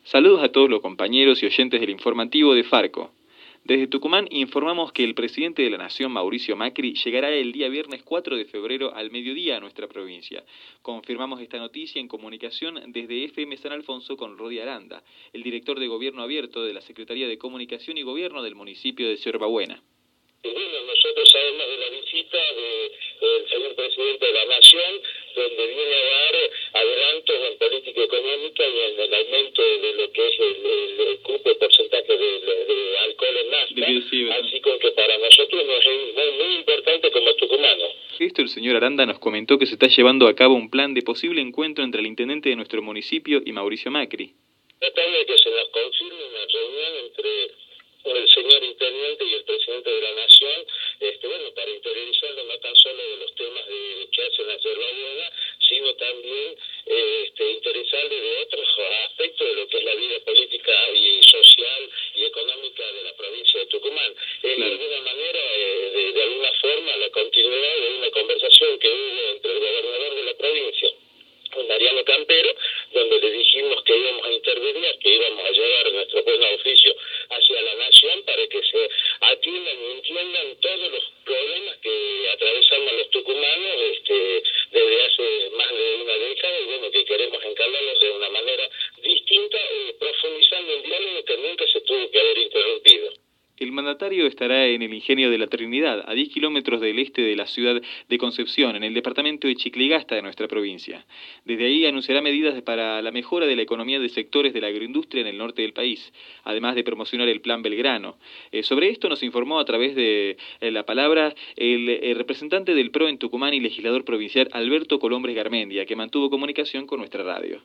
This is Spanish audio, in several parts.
Saludos a todos los compañeros y oyentes del informativo de Farco. Desde Tucumán informamos que el presidente de la Nación, Mauricio Macri, llegará el día viernes 4 de febrero al mediodía a nuestra provincia. Confirmamos esta noticia en comunicación desde FM San Alfonso con Rodi Aranda, el director de Gobierno Abierto de la Secretaría de Comunicación y Gobierno del municipio de Yerbabuena. Bueno, nosotros sabemos de la visita del señor presidente de la Nación, donde viene a dar adelantos en política económica y en el aumento de lo que es el cupo de porcentaje de alcohol en nafta, así como que para nosotros es muy importante como tucumanos. Esto el señor Aranda nos comentó que se está llevando a cabo un plan de posible encuentro entre el intendente de nuestro municipio y Mauricio Macri. Tratando de que se nos confirme una reunión entre el señor intendente y el presidente de la Nación, bueno, para interiorizarlo no tan solo de los temas que hacen la Yerbabuena, sino también interesarle de otros aspectos de lo que es la vida política y social y económica de la provincia de Tucumán. De alguna manera, de alguna forma, la continuidad de una conversación que hubo entre el gobernador de la provincia, Mariano Campero, donde le dijimos que íbamos a intervenir, que íbamos a llevar nuestro buen oficio hacia la Nación para que se atiendan y entiendan todos los problemas que atravesamos los tucumanos desde hace más de una década, y bueno, que queremos encargarlos de una manera distinta, profundizando el diálogo que nunca se tuvo que haber interrumpido. El mandatario estará en el Ingenio de la Trinidad, a 10 kilómetros del este de la ciudad de Concepción, en el departamento de Chicligasta de nuestra provincia. Desde ahí anunciará medidas para la mejora de la economía de sectores de la agroindustria en el norte del país, además de promocionar el Plan Belgrano. Sobre esto nos informó a través de la palabra el representante del PRO en Tucumán y legislador provincial Alberto Colombres Garmendia, que mantuvo comunicación con nuestra radio.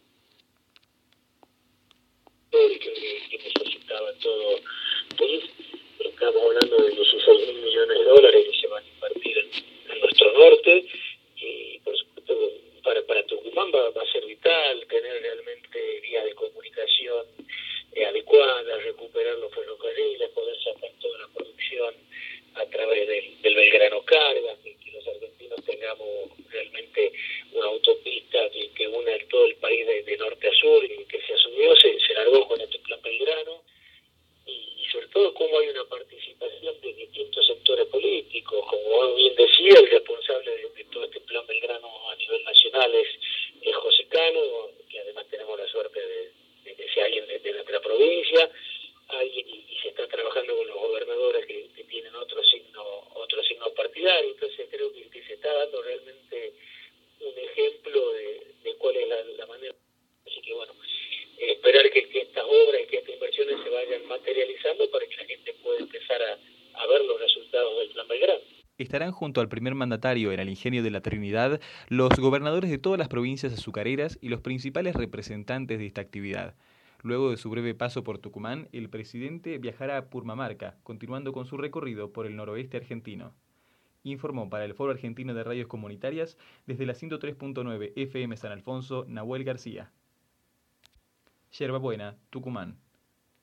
Que necesitaba todo país. Estamos hablando de 16.000 millones de dólares que se van a invertir en nuestro norte, y por supuesto para Tucumán va a ser vital tener realmente vías de comunicación adecuadas, recuperar los ferrocarriles, poder sacar toda la producción a través del Belgrano Cargas, que los argentinos tengamos realmente una autopista que una todo el país de norte a sur, y que se asumió, se largó con este plan Belgrano. Y sobre todo cómo hay una participación de distintos sectores políticos. Como bien decía, el responsable de todo este plan Belgrano a nivel nacional es José Cano, que además tenemos la suerte de que sea alguien de nuestra provincia, y se está trabajando con los gobernadores que tienen otro signo partidario. Entonces creo que se está dando realmente un ejemplo de cuál es la manera. Así que bueno, esperar que estas obras y que estas inversiones se vayan materializando para que la gente pueda empezar a ver los resultados del Plan Belgrano. Estarán junto al primer mandatario en el Ingenio de la Trinidad los gobernadores de todas las provincias azucareras y los principales representantes de esta actividad. Luego de su breve paso por Tucumán, el presidente viajará a Purmamarca, continuando con su recorrido por el noroeste argentino. Informó para el Foro Argentino de Radios Comunitarias desde la 103.9 FM San Alfonso, Nahuel García. Yerbabuena, Tucumán.